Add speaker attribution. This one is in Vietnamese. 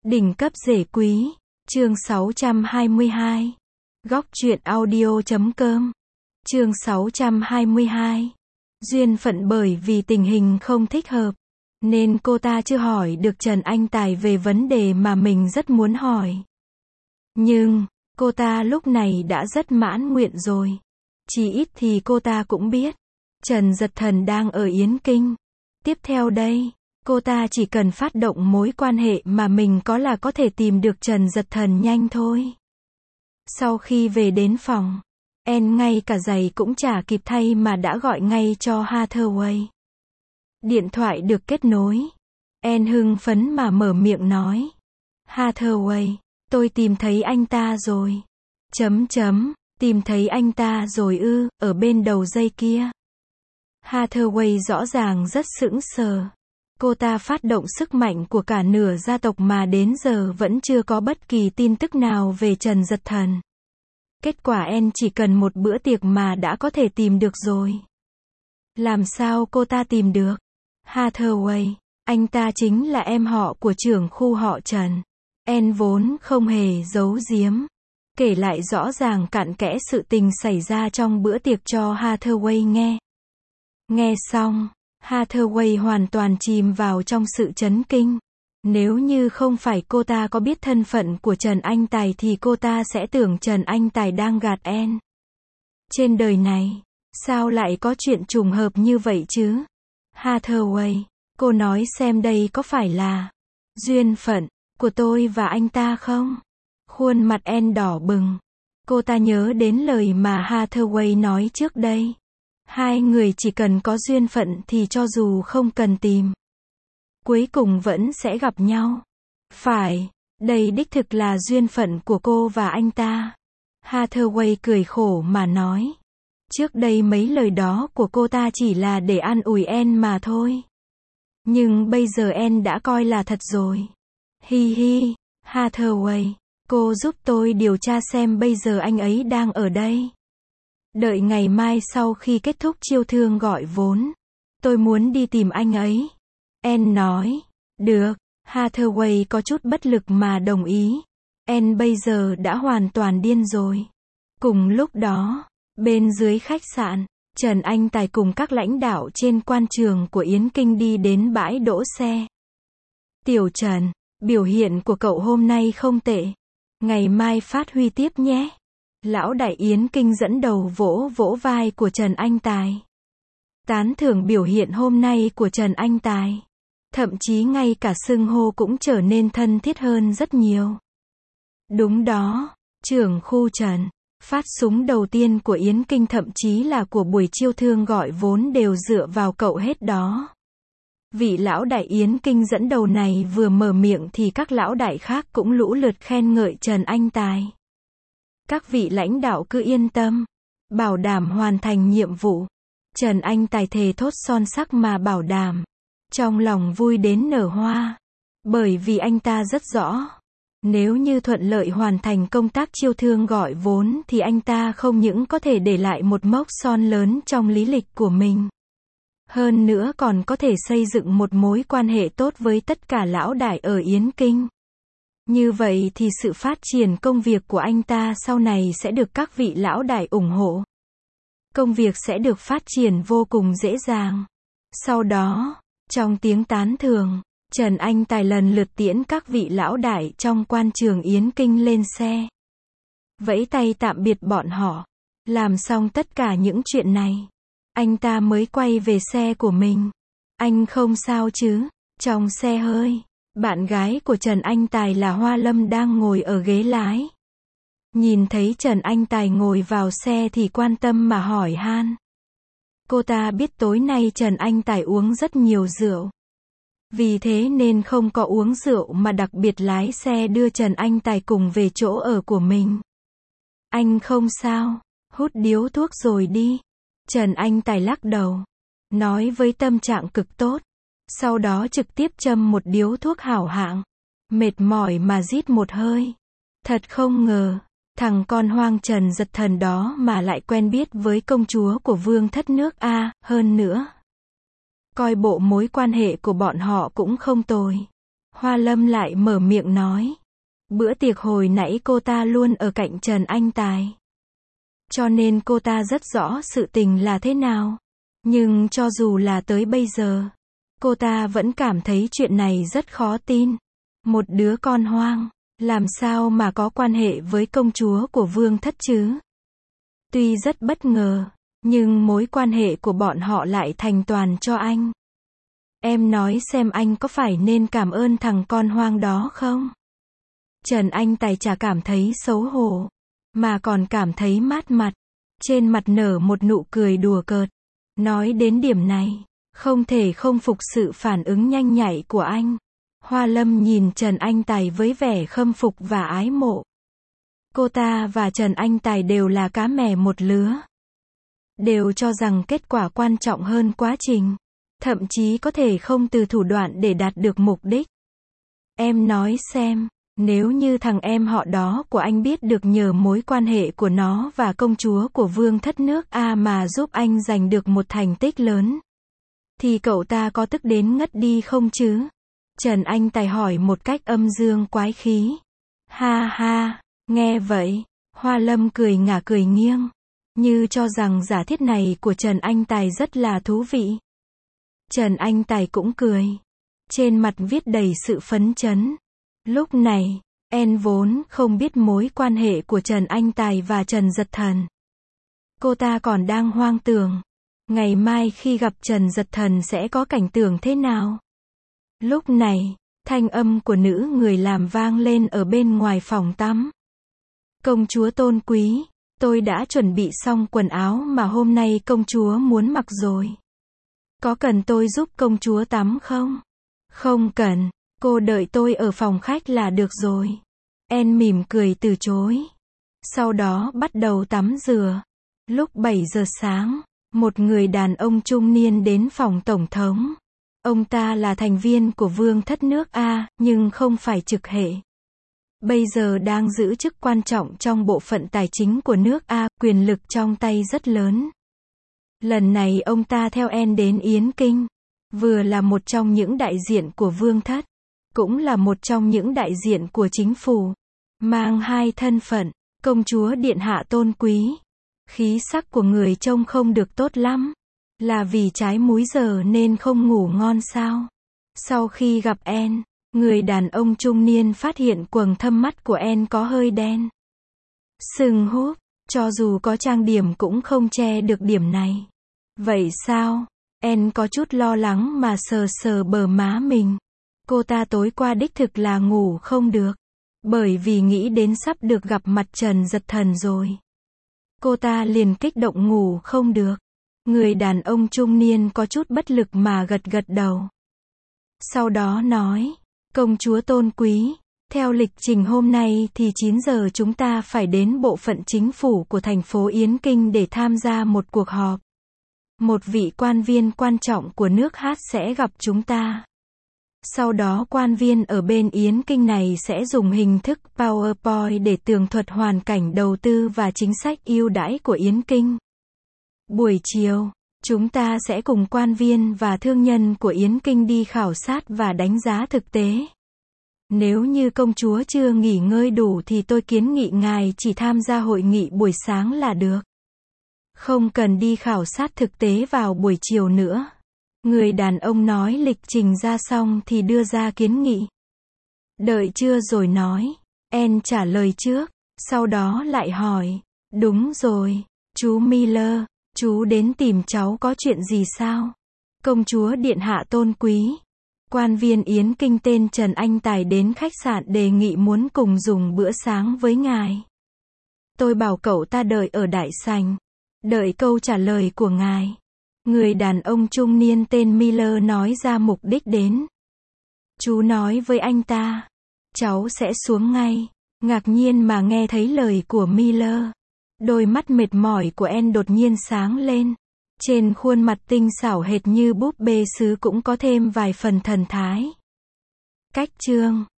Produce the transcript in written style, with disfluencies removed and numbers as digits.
Speaker 1: Đỉnh cấp rể quý, chương 622. Góc truyện audio.com. Chương 622. Duyên phận bởi vì tình hình không thích hợp, nên cô ta chưa hỏi được Trần Anh Tài về vấn đề mà mình rất muốn hỏi. Nhưng, cô ta lúc này đã rất mãn nguyện rồi. Chỉ ít thì cô ta cũng biết, Trần Dật Thần đang ở Yến Kinh. Tiếp theo đây, cô ta chỉ cần phát động mối quan hệ mà mình có là có thể tìm được Trần Dật Thần nhanh thôi. Sau khi về đến phòng, En ngay cả giày cũng chả kịp thay mà đã gọi ngay cho Hathaway. Điện thoại được kết nối. En hưng phấn mà mở miệng nói. Hathaway, tôi tìm thấy anh ta rồi. Tìm thấy anh ta rồi ư, ở bên đầu dây kia. Hathaway rõ ràng rất sững sờ. Cô ta phát động sức mạnh của cả nửa gia tộc mà đến giờ vẫn chưa có bất kỳ tin tức nào về Trần Dật Thần. Kết quả En chỉ cần một bữa tiệc mà đã có thể tìm được rồi. Làm sao cô ta tìm được? Hathaway, anh ta chính là em họ của trưởng khu họ Trần. En vốn không hề giấu giếm, kể lại rõ ràng cặn kẽ sự tình xảy ra trong bữa tiệc cho Hathaway nghe. Nghe xong, Hathaway hoàn toàn chìm vào trong sự chấn kinh. Nếu như không phải cô ta có biết thân phận của Trần Anh Tài thì cô ta sẽ tưởng Trần Anh Tài đang gạt En. Trên đời này, sao lại có chuyện trùng hợp như vậy chứ? Hathaway, cô nói xem đây có phải là duyên phận của tôi và anh ta không? Khuôn mặt En đỏ bừng. Cô ta nhớ đến lời mà Hathaway nói trước đây. Hai người chỉ cần có duyên phận thì cho dù không cần tìm, cuối cùng vẫn sẽ gặp nhau. Phải, đây đích thực là duyên phận của cô và anh ta. Hathaway cười khổ mà nói. Trước đây mấy lời đó của cô ta chỉ là để an ủi En mà thôi. Nhưng bây giờ En đã coi là thật rồi. Hi hi, Hathaway, cô giúp tôi điều tra xem bây giờ anh ấy đang ở đây. Đợi ngày mai sau khi kết thúc chiêu thương gọi vốn, tôi muốn đi tìm anh ấy. En nói. Được. Hathaway có chút bất lực mà đồng ý. En bây giờ đã hoàn toàn điên rồi. Cùng lúc đó, bên dưới khách sạn, Trần Anh Tài cùng các lãnh đạo trên quan trường của Yến Kinh đi đến bãi đỗ xe. Tiểu Trần, biểu hiện của cậu hôm nay không tệ. Ngày mai phát huy tiếp nhé. Lão đại Yến Kinh dẫn đầu vỗ vỗ vai của Trần Anh Tài. Tán thưởng biểu hiện hôm nay của Trần Anh Tài. Thậm chí ngay cả xưng hô cũng trở nên thân thiết hơn rất nhiều. Đúng đó, trưởng khu Trần. Phát súng đầu tiên của Yến Kinh thậm chí là của buổi chiêu thương gọi vốn đều dựa vào cậu hết đó. Vị lão đại Yến Kinh dẫn đầu này vừa mở miệng thì các lão đại khác cũng lũ lượt khen ngợi Trần Anh Tài. Các vị lãnh đạo cứ yên tâm, bảo đảm hoàn thành nhiệm vụ. Trần Anh Tài thề thốt son sắc mà bảo đảm. Trong lòng vui đến nở hoa. Bởi vì anh ta rất rõ, nếu như thuận lợi hoàn thành công tác chiêu thương gọi vốn thì anh ta không những có thể để lại một mốc son lớn trong lý lịch của mình. Hơn nữa còn có thể xây dựng một mối quan hệ tốt với tất cả lão đại ở Yến Kinh. Như vậy thì sự phát triển công việc của anh ta sau này sẽ được các vị lão đại ủng hộ. Công việc sẽ được phát triển vô cùng dễ dàng. Sau đó, trong tiếng tán thưởng, Trần Anh Tài lần lượt tiễn các vị lão đại trong quan trường Yến Kinh lên xe. Vẫy tay tạm biệt bọn họ. Làm xong tất cả những chuyện này, anh ta mới quay về xe của mình. Anh không sao chứ? Trong xe hơi, bạn gái của Trần Anh Tài là Hoa Lâm đang ngồi ở ghế lái. Nhìn thấy Trần Anh Tài ngồi vào xe thì quan tâm mà hỏi han. Cô ta biết tối nay Trần Anh Tài uống rất nhiều rượu. Vì thế nên không có uống rượu mà đặc biệt lái xe đưa Trần Anh Tài cùng về chỗ ở của mình. Anh không sao, hút điếu thuốc rồi đi. Trần Anh Tài lắc đầu, nói với tâm trạng cực tốt. Sau đó trực tiếp châm một điếu thuốc hảo hạng. Mệt mỏi mà rít một hơi. Thật không ngờ, thằng con hoang Trần Dật Thần đó mà lại quen biết với công chúa của vương thất nước A, hơn nữa. Coi bộ mối quan hệ của bọn họ cũng không tồi. Hoa Lâm lại mở miệng nói. Bữa tiệc hồi nãy cô ta luôn ở cạnh Trần Anh Tài. Cho nên cô ta rất rõ sự tình là thế nào. Nhưng cho dù là tới bây giờ, cô ta vẫn cảm thấy chuyện này rất khó tin. Một đứa con hoang, làm sao mà có quan hệ với công chúa của Vương Thất chứ? Tuy rất bất ngờ, nhưng mối quan hệ của bọn họ lại thành toàn cho anh. Em nói xem anh có phải nên cảm ơn thằng con hoang đó không? Trần Anh Tài chả cảm thấy xấu hổ, mà còn cảm thấy mát mặt. Trên mặt nở một nụ cười đùa cợt. Nói đến điểm này, không thể không phục sự phản ứng nhanh nhạy của anh. Hoa Lâm nhìn Trần Anh Tài với vẻ khâm phục và ái mộ. Cô ta và Trần Anh Tài đều là cá mè một lứa. Đều cho rằng kết quả quan trọng hơn quá trình. Thậm chí có thể không từ thủ đoạn để đạt được mục đích. Em nói xem, nếu như thằng em họ đó của anh biết được nhờ mối quan hệ của nó và công chúa của Vương Thất nước A mà giúp anh giành được một thành tích lớn, thì cậu ta có tức đến ngất đi không chứ? Trần Anh Tài hỏi một cách âm dương quái khí. Ha ha, nghe vậy, Hoa Lâm cười ngả cười nghiêng, như cho rằng giả thiết này của Trần Anh Tài rất là thú vị. Trần Anh Tài cũng cười. Trên mặt viết đầy sự phấn chấn. Lúc này, En vốn không biết mối quan hệ của Trần Anh Tài và Trần Dật Thần. Cô ta còn đang hoang tưởng. Ngày mai khi gặp Trần Dật Thần sẽ có cảnh tượng thế nào? Lúc này, thanh âm của nữ người làm vang lên ở bên ngoài phòng tắm. Công chúa tôn quý, tôi đã chuẩn bị xong quần áo mà hôm nay công chúa muốn mặc rồi. Có cần tôi giúp công chúa tắm không? Không cần, cô đợi tôi ở phòng khách là được rồi. En mỉm cười từ chối. Sau đó bắt đầu tắm rửa. Lúc 7 giờ sáng, một người đàn ông trung niên đến phòng tổng thống. Ông ta là thành viên của Vương Thất nước A, nhưng không phải trực hệ. Bây giờ đang giữ chức quan trọng trong bộ phận tài chính của nước A, quyền lực trong tay rất lớn. Lần này ông ta theo En đến Yến Kinh, vừa là một trong những đại diện của Vương Thất, cũng là một trong những đại diện của chính phủ, mang hai thân phận, công chúa điện hạ tôn quý. Khí sắc của người trông không được tốt lắm, là vì trái múi giờ nên không ngủ ngon sao? Sau khi gặp En, người đàn ông trung niên phát hiện quầng thâm mắt của En có hơi đen, sưng húp, cho dù có trang điểm cũng không che được điểm này. Vậy sao? En có chút lo lắng mà sờ sờ bờ má mình. Cô ta tối qua đích thực là ngủ không được, bởi vì nghĩ đến sắp được gặp mặt Trần Dật Thần rồi. Cô ta liền kích động ngủ không được. Người đàn ông trung niên có chút bất lực mà gật gật đầu. Sau đó nói, công chúa tôn quý, theo lịch trình hôm nay thì 9 giờ chúng ta phải đến bộ phận chính phủ của thành phố Yến Kinh để tham gia một cuộc họp. Một vị quan viên quan trọng của nước Hát sẽ gặp chúng ta. Sau đó quan viên ở bên Yến Kinh này sẽ dùng hình thức PowerPoint để tường thuật hoàn cảnh đầu tư và chính sách ưu đãi của Yến Kinh. Buổi chiều, chúng ta sẽ cùng quan viên và thương nhân của Yến Kinh đi khảo sát và đánh giá thực tế. Nếu như công chúa chưa nghỉ ngơi đủ thì tôi kiến nghị ngài chỉ tham gia hội nghị buổi sáng là được. Không cần đi khảo sát thực tế vào buổi chiều nữa. Người đàn ông nói lịch trình ra xong thì đưa ra kiến nghị. Đợi chưa rồi nói. En trả lời trước, sau đó lại hỏi. Đúng rồi, chú Miller, chú đến tìm cháu có chuyện gì sao? Công chúa điện hạ tôn quý. Quan viên Yến Kinh tên Trần Anh Tài đến khách sạn đề nghị muốn cùng dùng bữa sáng với ngài. Tôi bảo cậu ta đợi ở đại sảnh, đợi câu trả lời của ngài. Người đàn ông trung niên tên Miller nói ra mục đích đến. Chú nói với anh ta, cháu sẽ xuống ngay. Ngạc nhiên mà nghe thấy lời của Miller. Đôi mắt mệt mỏi của En đột nhiên sáng lên. Trên khuôn mặt tinh xảo hệt như búp bê sứ cũng có thêm vài phần thần thái. Cách chương